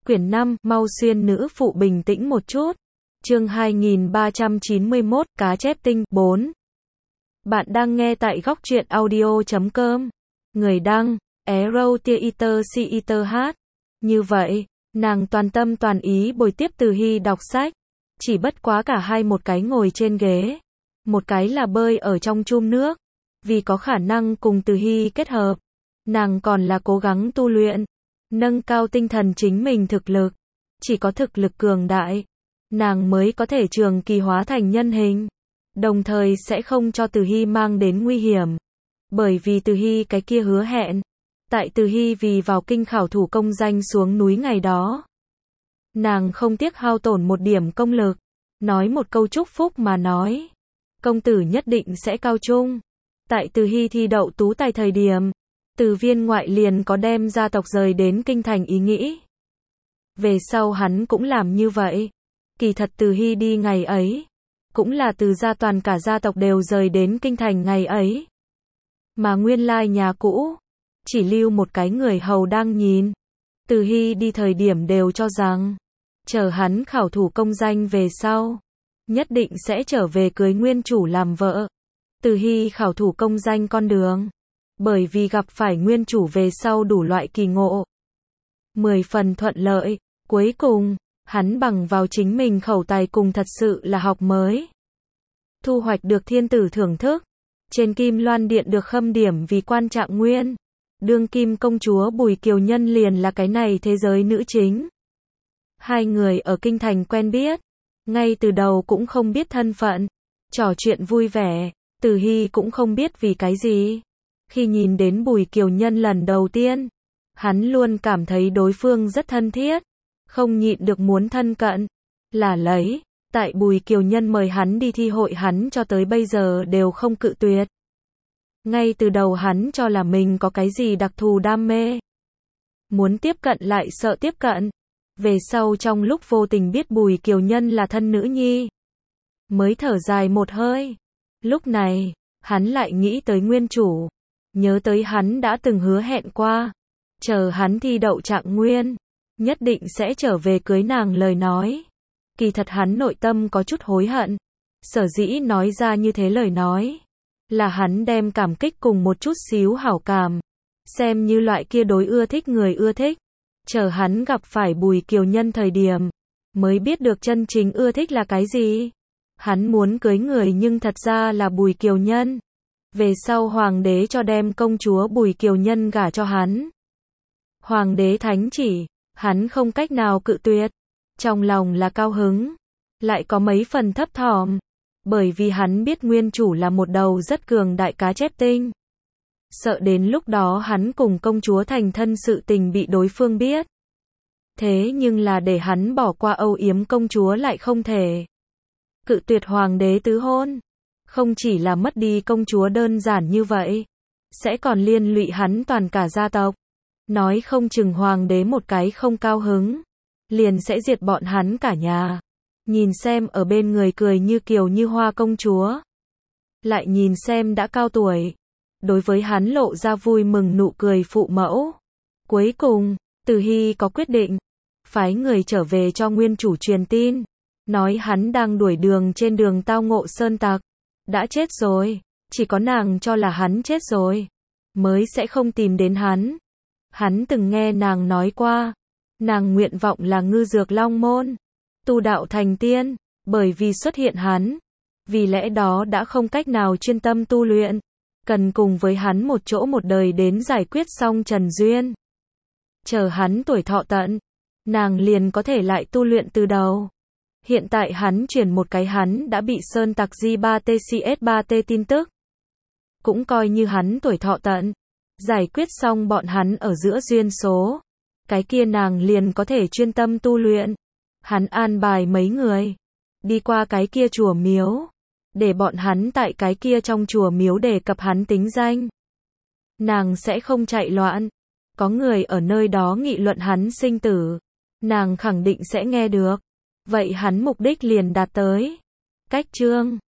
Quyển 5, mau xuyên nữ phụ bình tĩnh một chút. Chương 2391, cá chép tinh, 4. Bạn đang nghe tại góc truyện audio.com. Người đăng, Arrow Theater CETH. Như vậy, nàng toàn tâm toàn ý bồi tiếp Từ Hy đọc sách. Chỉ bất quá cả hai, một cái ngồi trên ghế, một cái là bơi ở trong chum nước. Vì có khả năng cùng Từ Hy kết hợp, nàng còn là cố gắng tu luyện, nâng cao tinh thần chính mình thực lực. Chỉ có thực lực cường đại, nàng mới có thể trường kỳ hóa thành nhân hình, đồng thời sẽ không cho Từ Hy mang đến nguy hiểm. Bởi vì Từ Hy cái kia hứa hẹn, tại Từ Hy vì vào kinh khảo thủ công danh xuống núi ngày đó, nàng không tiếc hao tổn một điểm công lực, nói một câu chúc phúc mà nói, công tử nhất định sẽ cao trung. Tại Từ Hy thi đậu tú tài thời điểm, Từ Viên ngoại liền có đem gia tộc rời đến kinh thành ý nghĩ. Về sau hắn cũng làm như vậy. Kỳ thật Từ Hy đi ngày ấy, cũng là Từ gia toàn cả gia tộc đều rời đến kinh thành ngày ấy. Mà nguyên lai nhà cũ, chỉ lưu một cái người hầu đang nhìn. Từ Hy đi thời điểm đều cho rằng, chờ hắn khảo thủ công danh về sau, nhất định sẽ trở về cưới nguyên chủ làm vợ. Từ Hy khảo thủ công danh con đường, bởi vì gặp phải nguyên chủ về sau đủ loại kỳ ngộ, 10 phần thuận lợi. Cuối cùng, hắn bằng vào chính mình khẩu tài cùng thật sự là học mới, thu hoạch được thiên tử thưởng thức. Trên Kim Loan Điện được khâm điểm vì quan trạng nguyên. Đương kim công chúa Bùi Kiều Nhân liền là cái này thế giới nữ chính. Hai người ở kinh thành quen biết, ngay từ đầu cũng không biết thân phận, trò chuyện vui vẻ. Từ Hy cũng không biết vì cái gì, khi nhìn đến Bùi Kiều Nhân lần đầu tiên, hắn luôn cảm thấy đối phương rất thân thiết, không nhịn được muốn thân cận. Là lấy, tại Bùi Kiều Nhân mời hắn đi thi hội, hắn cho tới bây giờ đều không cự tuyệt. Ngay từ đầu hắn cho là mình có cái gì đặc thù đam mê, muốn tiếp cận lại sợ tiếp cận. Về sau trong lúc vô tình biết Bùi Kiều Nhân là thân nữ nhi, mới thở dài một hơi. Lúc này, hắn lại nghĩ tới nguyên chủ, nhớ tới hắn đã từng hứa hẹn qua, chờ hắn thi đậu trạng nguyên, nhất định sẽ trở về cưới nàng lời nói. Kỳ thật hắn nội tâm có chút hối hận, sở dĩ nói ra như thế lời nói, là hắn đem cảm kích cùng một chút xíu hảo cảm, xem như loại kia đối ưa thích người ưa thích. Chờ hắn gặp phải Bùi Kiều Nhân thời điểm, mới biết được chân chính ưa thích là cái gì. Hắn muốn cưới người nhưng thật ra là Bùi Kiều Nhân. Về sau hoàng đế cho đem công chúa Bùi Kiều Nhân gả cho hắn. Hoàng đế thánh chỉ, hắn không cách nào cự tuyệt. Trong lòng là cao hứng, lại có mấy phần thấp thỏm, bởi vì hắn biết nguyên chủ là một đầu rất cường đại cá chép tinh. Sợ đến lúc đó hắn cùng công chúa thành thân sự tình bị đối phương biết. Thế nhưng là để hắn bỏ qua âu yếm công chúa lại không thể. Cự tuyệt hoàng đế tứ hôn, không chỉ là mất đi công chúa đơn giản như vậy, sẽ còn liên lụy hắn toàn cả gia tộc. Nói không chừng hoàng đế một cái không cao hứng, liền sẽ diệt bọn hắn cả nhà. Nhìn xem ở bên người cười như kiều như hoa công chúa, lại nhìn xem đã cao tuổi, đối với hắn lộ ra vui mừng nụ cười phụ mẫu. Cuối cùng, Từ Hy có quyết định, phái người trở về cho nguyên chủ truyền tin, nói hắn đang đuổi đường trên đường tao ngộ sơn tặc, đã chết rồi, chỉ có nàng cho là hắn chết rồi, mới sẽ không tìm đến hắn. Hắn từng nghe nàng nói qua, nàng nguyện vọng là ngư dược long môn, tu đạo thành tiên, bởi vì xuất hiện hắn, vì lẽ đó đã không cách nào chuyên tâm tu luyện, cần cùng với hắn một chỗ một đời đến giải quyết xong trần duyên. Chờ hắn tuổi thọ tận, nàng liền có thể lại tu luyện từ đầu. Hiện tại hắn truyền một cái hắn đã bị sơn tặc J3TCS3T tin tức, cũng coi như hắn tuổi thọ tận, giải quyết xong bọn hắn ở giữa duyên số, cái kia nàng liền có thể chuyên tâm tu luyện. Hắn an bài mấy người đi qua cái kia chùa miếu, để bọn hắn tại cái kia trong chùa miếu đề cập hắn tính danh. Nàng sẽ không chạy loạn, có người ở nơi đó nghị luận hắn sinh tử, nàng khẳng định sẽ nghe được. Vậy hắn mục đích liền đạt tới. Cách chương